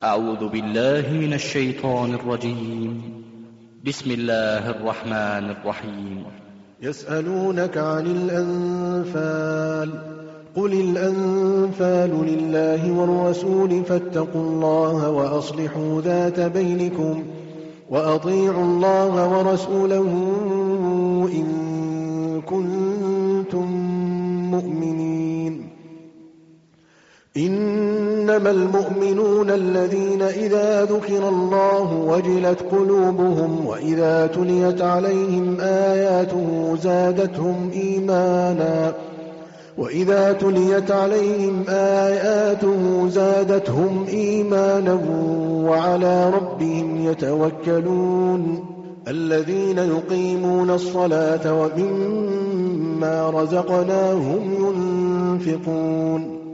أعوذ بالله من الشيطان الرجيم. بسم الله الرحمن الرحيم. يسألونك عن الأنفال، قل الأنفال لله والرسول فاتقوا الله وأصلحوا ذات بينكم وأطيعوا الله ورسوله إن كنتم مؤمنين. إنما المؤمنون الذين إذا ذكر الله وجلت قلوبهم وإذا تليت عليهم آياته زادتهم إيمانا وعلى ربهم يتوكلون. الذين يقيمون الصلاة ومما رزقناهم ينفقون.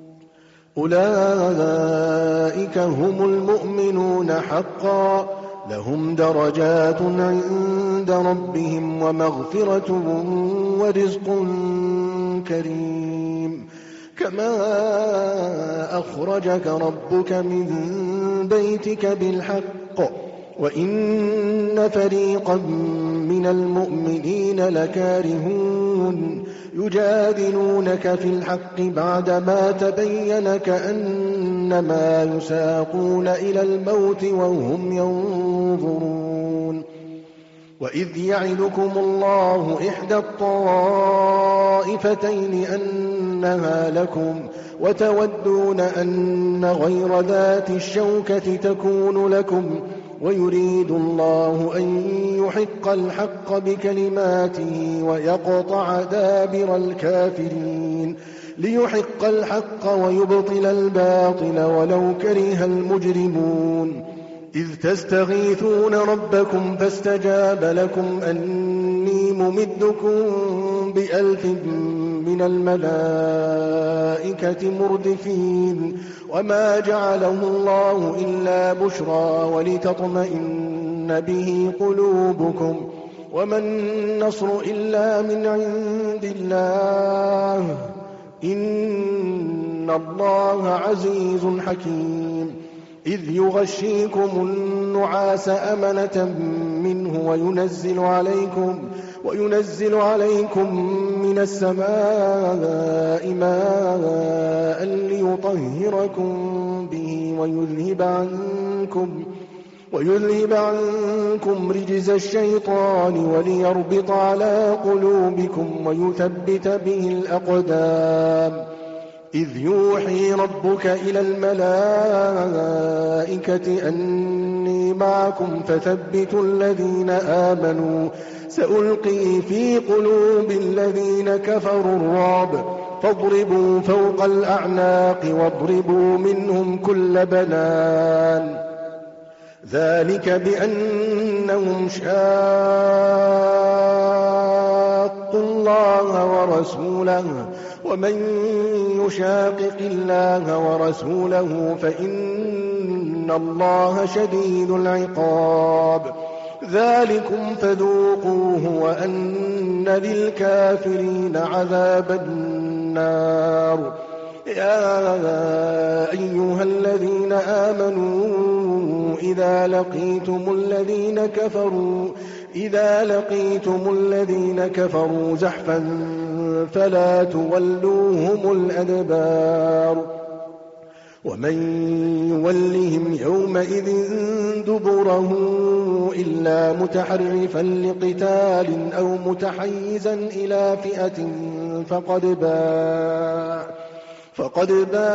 أولئك هم المؤمنون حقا، لهم درجات عند ربهم ومغفرة ورزق كريم. كما أخرجك ربك من بيتك بالحق وإن فريقا من المؤمنين لكارهون. يجادلونك في الحق بعدما تبين كأنما يساقون إلى الموت وهم ينظرون. وإذ يعدكم الله إحدى الطائفتين أنها لكم وتودون أن غير ذات الشوكة تكون لكم ويريد الله أن يحق الحق بكلماته ويقطع دابر الكافرين ليحق الحق ويبطل الباطل ولو كره المجرمون. إذ تستغيثون ربكم فاستجاب لكم أني ممدكم ب1000 من الملائكة مردفين. وما جعله الله إلا بشرى ولتطمئن به قلوبكم وما النصر إلا من عند الله إن الله عزيز حكيم. إذ يغشيكم النعاس أمنة منه وينزل عليكم من السماء ماء ليطهركم به ويذهب عنكم رجز الشيطان وليربط على قلوبكم ويثبت به الأقدام. إذ يوحي ربك إلى الملائكة أني معكم فثبتوا الذين آمنوا سألقي في قلوب الذين كفروا الرعب فاضربوا فوق الأعناق واضربوا منهم كل بنان. ذلك بأنهم شاقوا الله ورسوله ومن يشاقق الله ورسوله فإن الله شديد العقاب. ذلكم فذوقوه وأن للكافرين عذاب النار. يا أيها الذين آمنوا إذا لقيتم الذين كفروا زحفا فلا تولوهم الأدبار. ومن يولهم يومئذ دبره إلا متحرفا لقتال أو متحيزا إلى فئة فقد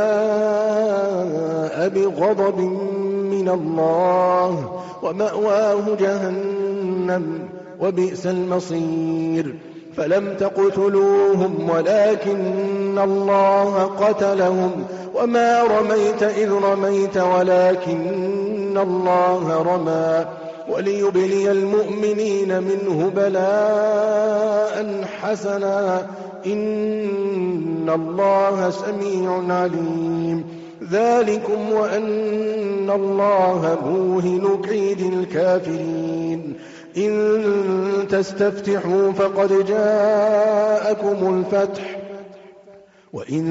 باء بغضب من الله ومأواه جهنم وبئس المصير. فلم تقتلوهم ولكن الله قتلهم وما رميت إذ رميت ولكن الله رمى وليبلي المؤمنين منه بلاء حسنا إن الله سميع عليم. ذلكم وأن الله موهن كيد الكافرين. إن تستفتحوا فقد جاءكم الفتح وإن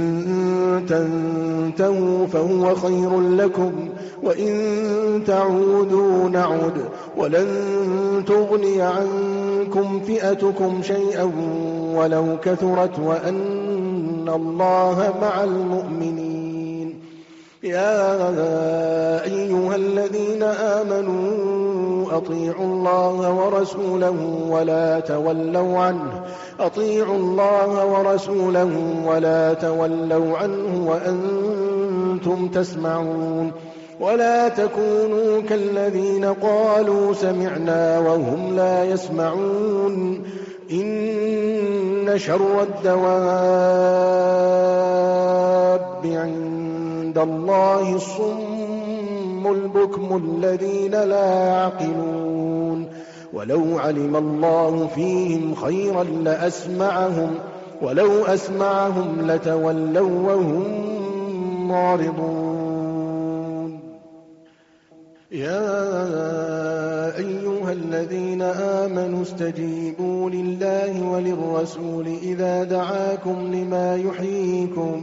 تنتهوا فهو خير لكم وإن تعودوا نعد ولن تغني عنكم فئتكم شيئا ولو كثرت وأن الله مع المؤمنين. يا أيها الذين آمنوا أطيعوا الله ورسوله ولا تولوا عنه أطيعوا الله ورسوله ولا تولوا عنه وأنتم تسمعون ولا تكونوا كالذين قالوا سمعنا وهم لا يسمعون. إن شر الدواب عند الله الصم البكم الذين لا يعقلون. ولو علم الله فيهم خيرا ولو أسمعهم لتولوا وهم معرضون. يا أيها الذين آمنوا استجيبوا لله وللرسول إذا دعاكم لما يحييكم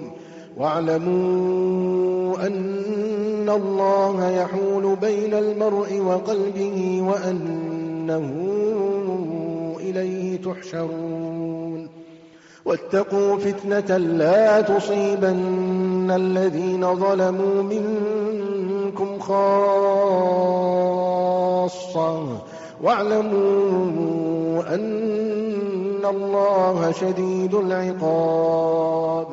واعلموا أن الله يحول بين المرء وقلبه وأنه إليه تحشرون. واتقوا فتنة لا تصيبن الذين ظلموا منكم خاصة واعلموا أن الله شديد العقاب.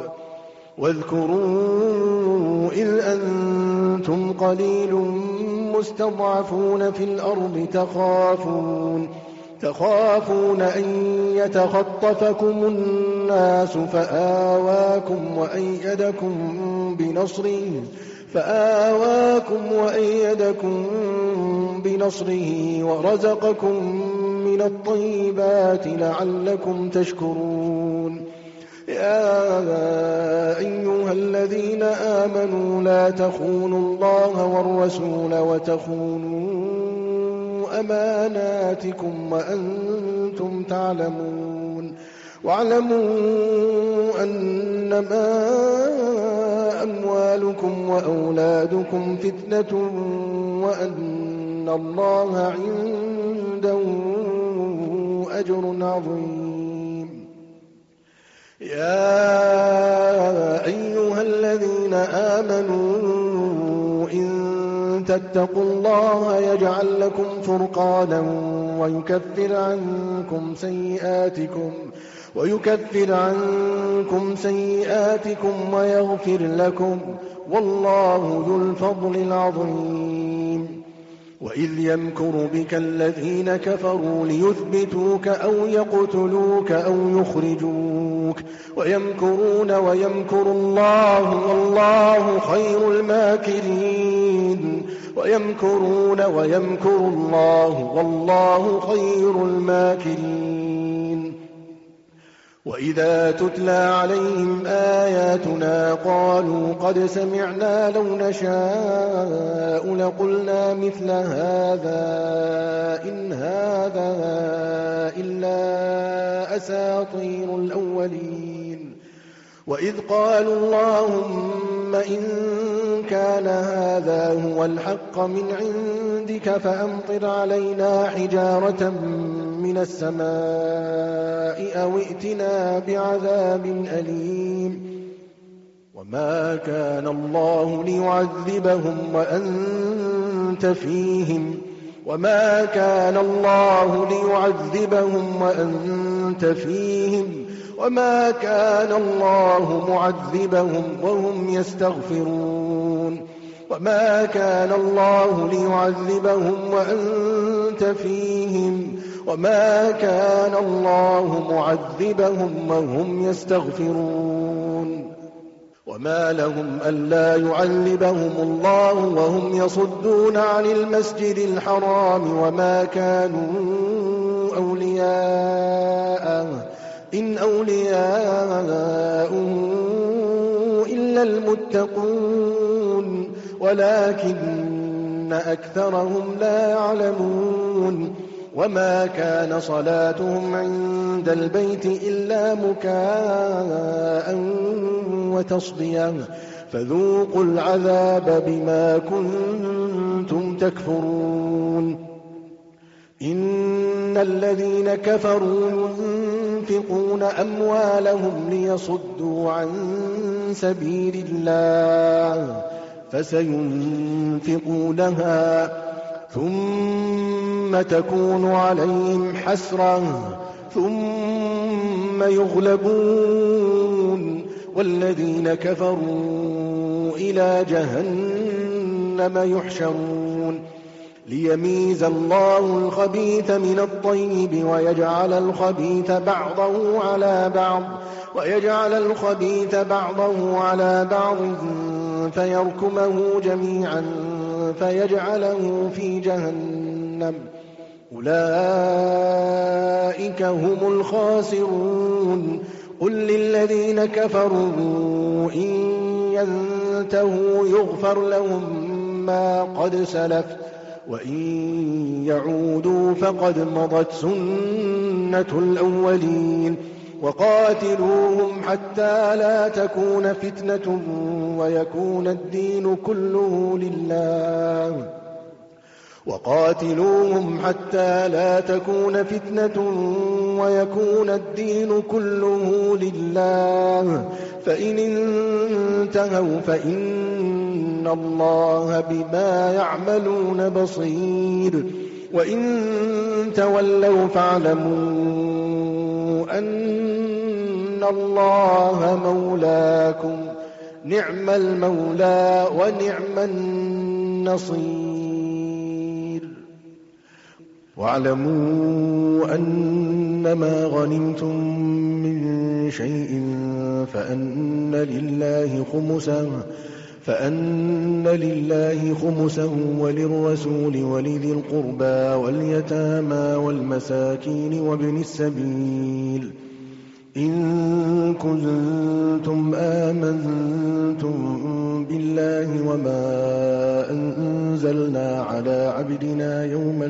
واذكروا إذ أنتم قليل مستضعفون في الأرض تخافون أن يتخطفكم الناس فآواكم وأيدكم بنصره ورزقكم من الطيبات لعلكم تشكرون. يا أيها الذين آمنوا لا تخونوا الله والرسول وتخونوا أماناتكم وأنتم تعلمون. واعلموا أنما أموالكم وأولادكم فتنة وأن الله عنده أجر عظيم. يا أيها الذين آمنوا إن تتقوا الله يجعل لكم فرقانا ويكفر عنكم سيئاتكم ويغفر لكم والله ذو الفضل العظيم. وإذ يمكر بك الذين كفروا ليثبتوك أو يقتلوك أو يخرجوك ويمكرون ويمكر الله والله خير الماكرين. ويمكرون ويمكر الله والله خير الماكرين. وإذا تتلى عليهم آياتنا قالوا قد سمعنا لو نشاء لقلنا مثل هذا إن هذا إلا أساطير الأولين. وإذ قالوا اللهم إن كان هذا هو الحق من عندك فأمطر علينا حجارة من السماء أو ائتنا بعذاب أليم. وما كان الله ليعذبهم وأنت فيهم وما كان الله معذبهم وهم يستغفرون. وما كان الله ليعذبهم وأنت فيهم وما كان الله معذبهم وهم يستغفرون. وما لهم ألا يعذبهم الله وهم يصدون عن المسجد الحرام وما كانوا أولياءه إن أولياؤه إلا المتقون ولكن أكثرهم لا يعلمون. وما كان صلاتهم عند البيت إلا مكاء وتصديا فذوقوا العذاب بما كنتم تكفرون. إن الذين كفروا ينفقون أموالهم ليصدوا عن سبيل الله فسينفقونها ثم تكون عليهم حسرة ثم يغلبون والذين كفروا إلى جهنم يحشرون ليميز الله الخبيث من الطيب ويجعل الخبيث بعضه على بعض فيركمه جميعا فيجعله في جهنم أولئك هم الخاسرون. قل للذين كفروا إن ينتهوا يغفر لهم ما قد سلف وإن يعودوا فقد مضت سنة الأولين وقاتلوهم حتى لا تكون فتنة ويكون الدين كله لله فإن انتهوا فإن الله بما يعملون بصير وإن تولوا فاعلموا أن الله مولاكم نعم المولى ونعم النصير. واعلموا أنما غنمتم من شيء فأن لله خمسه وللرسول ولذي القربى واليتامى والمساكين وابن السبيل إن كنتم آمنتم بالله وما أنزلنا على عبدنا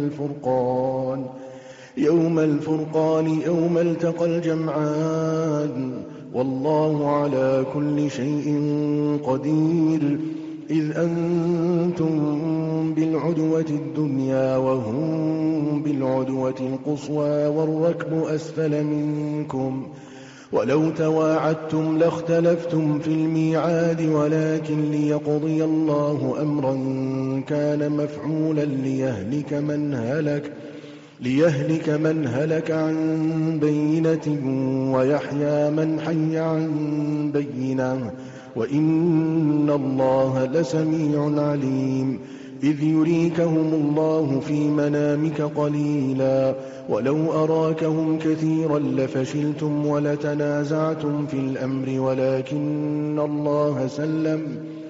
يوم الفرقان يوم التقى الجمعان والله على كل شيء قدير. إذ أنتم بالعدوة الدنيا وهم بالعدوة القصوى والركب أسفل منكم ولو تواعدتم لاختلفتم في الميعاد ولكن ليقضي الله أمرا كان مفعولا ليهلك من هلك عن بينة ويحيى من حي عن بينة وإن الله لسميع عليم. إذ يريكهم الله في منامك قليلا ولو أراكهم كثيرا لفشلتم ولتنازعتم في الأمر ولكن الله سلم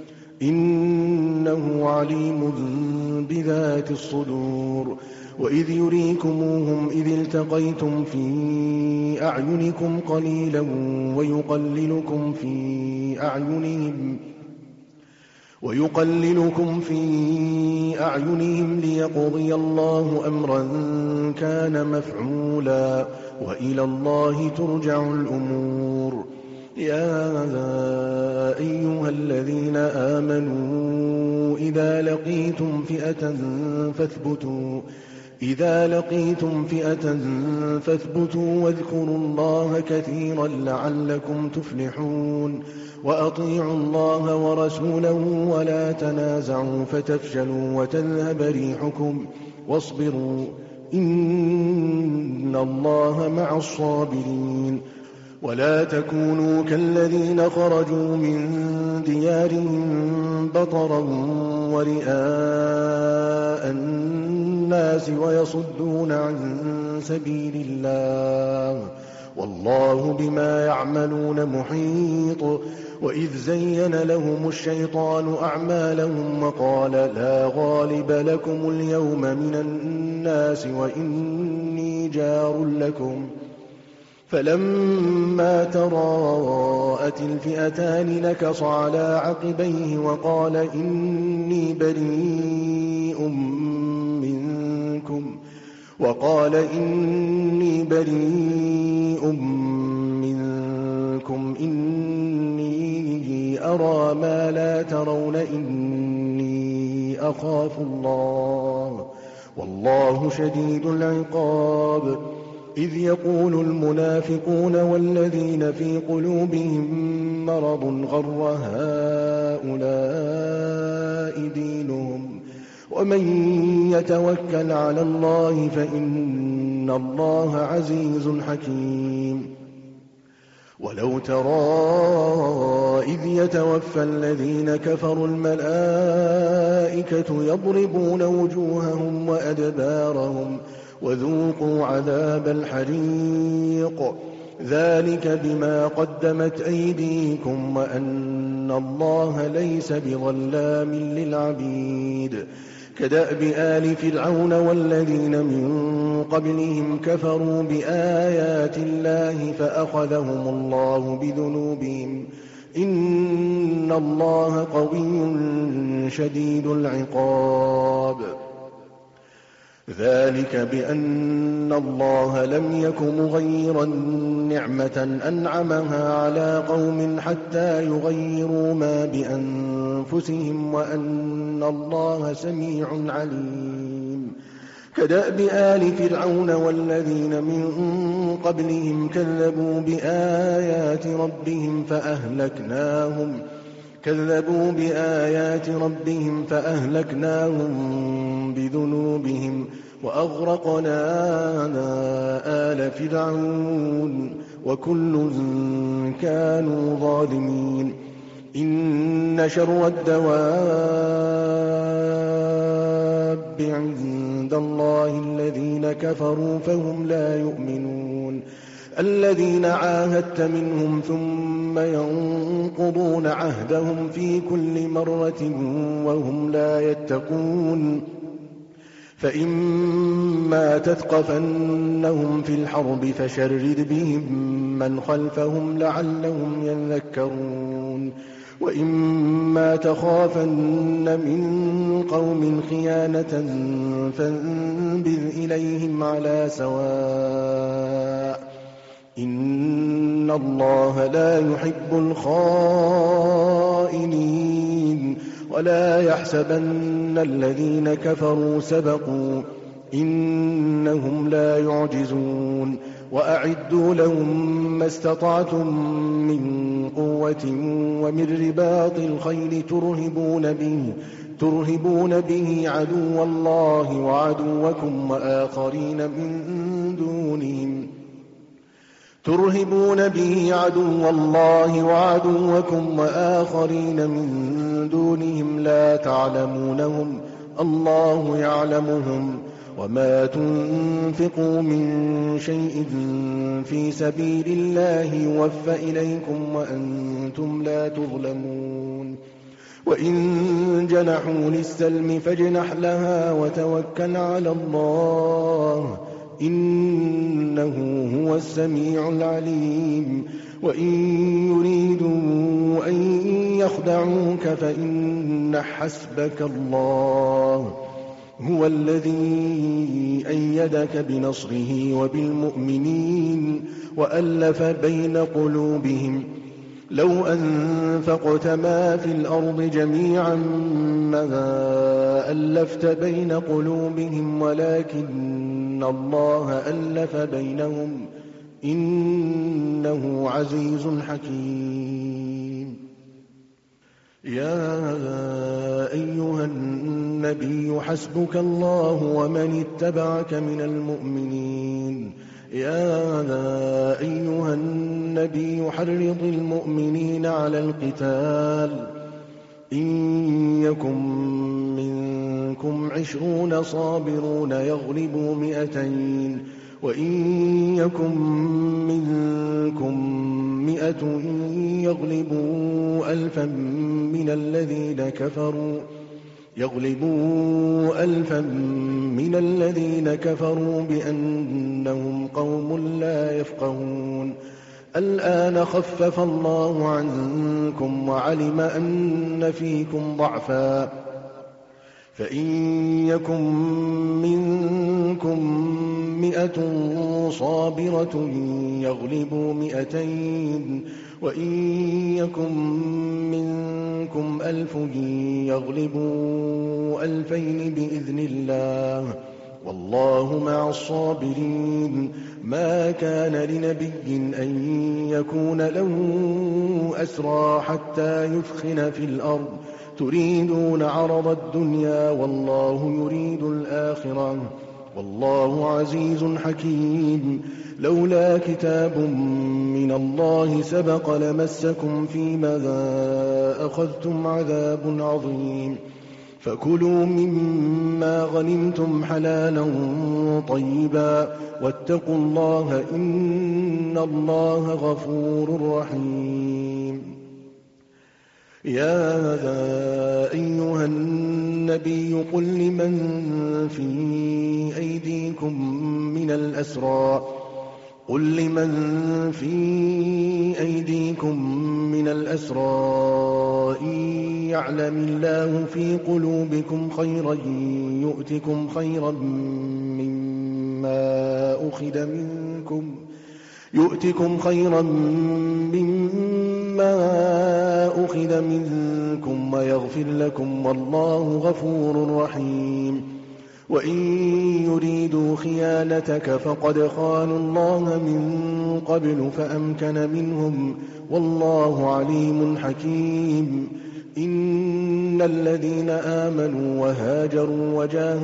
إنه عليم بذات الصدور. وإذ يريكموهم إذ التقيتم في أعينكم قليلا ويقللكم في أعينهم ليقضي الله أمرا كان مفعولا وإلى الله ترجع الأمور. يا أيها الذين آمنوا إذا لقيتم فئة فاثبتوا واذكروا الله كثيرا لعلكم تفلحون. وأطيعوا الله ورسوله ولا تنازعوا فتفشلوا وتذهب ريحكم واصبروا إن الله مع الصابرين. ولا تكونوا كالذين خرجوا من ديارهم بطرا ورئاء الناس ويصدون عن سبيل الله والله بما يعملون محيط. وإذ زين لهم الشيطان أعمالهم وقال لا غالب لكم اليوم من الناس وإني جار لكم فلما تراءت الفئتان نكص على عقبيه وقال إني بريء منكم وقال إني بريء منكم إني أرى ما لا ترون إني أخاف الله والله شديد العقاب. إذ يقول المنافقون والذين في قلوبهم مرض غر هؤلاء دينهم ومن يتوكل على الله فإن الله عزيز حكيم. ولو ترى إذ يتوفى الذين كفروا الملائكة يضربون وجوههم وأدبارهم وذوقوا عذاب الحريق ذلك بما قدمت أيديكم وأن الله ليس بظلام للعبيد. كدأب آل فرعون والذين من قبلهم كفروا بآيات الله فأخذهم الله بذنوبهم إن الله قوي شديد العقاب. ذلك بأن الله لم يك مغيرا نعمة أنعمها على قوم حتى يغيروا ما بأنفسهم وأن الله سميع عليم. كدأب آل فرعون والذين من قبلهم كذبوا بآيات ربهم فأهلكناهم بذنوبهم وأغرقنا آل فرعون وكل كانوا ظالمين. إن شر الدواب عند الله الذين كفروا فهم لا يؤمنون. الذين عاهدت منهم ثم ينقضون عهدهم في كل مرة وهم لا يتقون. فإما تثقفنهم في الحرب فشرد بهم من خلفهم لعلهم يذكرون. وإما تخافن من قوم خيانة فانبذ إليهم على سواء إن الله لا يحب الخائنين. ولا يحسبن الذين كفروا سبقوا إنهم لا يعجزون. وأعدوا لهم ما استطعتم من قوة ومن رباط الخيل ترهبون به عدو الله وعدوكم وآخرين من دونهم لا تعلمونهم الله يعلمهم. وما تنفقوا من شيء في سبيل الله يوفى إليكم وأنتم لا تظلمون. وإن جنحوا للسلم فاجنح لها وتوكل على الله إنه هو السميع العليم. وإن يريدوا أن يخدعوك فإن حسبك الله هو الذي أيدك بنصره وبالمؤمنين وألف بين قلوبهم. لو أنفقت ما في الأرض جميعا ما ألفت بين قلوبهم ولكن الله ألف بينهم إنه عزيز حكيم. يا أيها النبي حسبك الله ومن اتبعك من المؤمنين. يا أيها النبي حرض المؤمنين على القتال إن يكن منكم 20 صابرون يغلبوا 200 وإن يكن منكم 100 يغلبوا 1000 من الذين كفروا بأنهم قوم لا يفقهون. الآن خفف الله عنكم وعلم أن فيكم ضعفا فإن يكن منكم مئة صابرة يغلبوا 200 وإن يكن منكم 1000 يغلبوا 2000 بإذن الله والله مع الصابرين. ما كان لنبي أن يكون له أسرى حتى يثخن في الأرض تريدون عرض الدنيا والله يريد الآخرة والله عزيز حكيم. لولا كتاب من الله سبق لمسكم فيما أخذتم عذاب عظيم. فكلوا مما غنمتم حلالا طيبا واتقوا الله إن الله غفور رحيم. يا أيها النبي قل لمن في أيديكم من الأسرى إن يعلم الله في قلوبكم خيرا يؤتكم خيرا مما أخذ منكم ويغفر لكم والله غفور رحيم. وإن يريدوا خيانتك فقد خانوا الله من قبل فأمكن منهم والله عليم حكيم. إن الذين آمنوا وهاجروا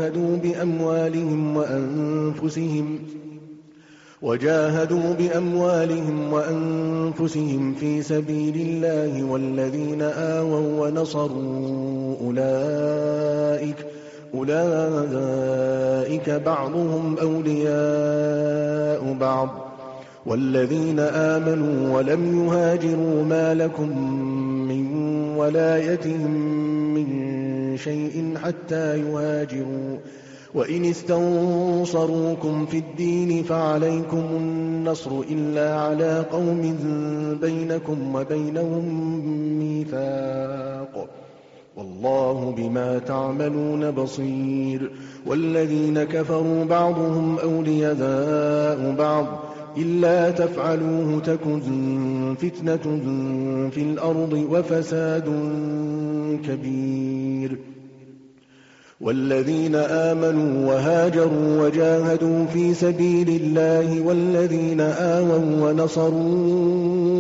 وجاهدوا بأموالهم وأنفسهم في سبيل الله والذين آووا ونصروا أولئك بعضهم أولياء بعض والذين آمنوا ولم يهاجروا ما لكم من ولايتهم من شيء حتى يهاجروا وإن استنصروكم في الدين فعليكم النصر إلا على قوم بينكم وبينهم ميثاق والله بما تعملون بصير. والذين كفروا بعضهم أولياء بعض إلا تفعلوه تكن فتنة في الأرض وفساد كبير. والذين آمنوا وهاجروا وجاهدوا في سبيل الله والذين آووا ونصروا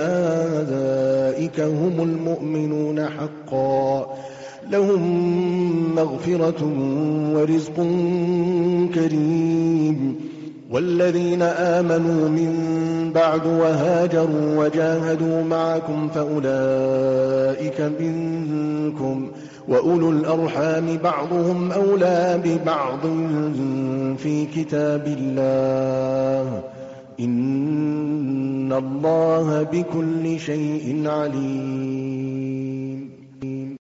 أولئك هم المؤمنون حقا لهم مغفرة ورزق كريم. والذين آمنوا من بعد وهاجروا وجاهدوا معكم فأولئك منكم وأولو الأرحام بعضهم أولى ببعض في كتاب الله إن الله بكل شيء عليم.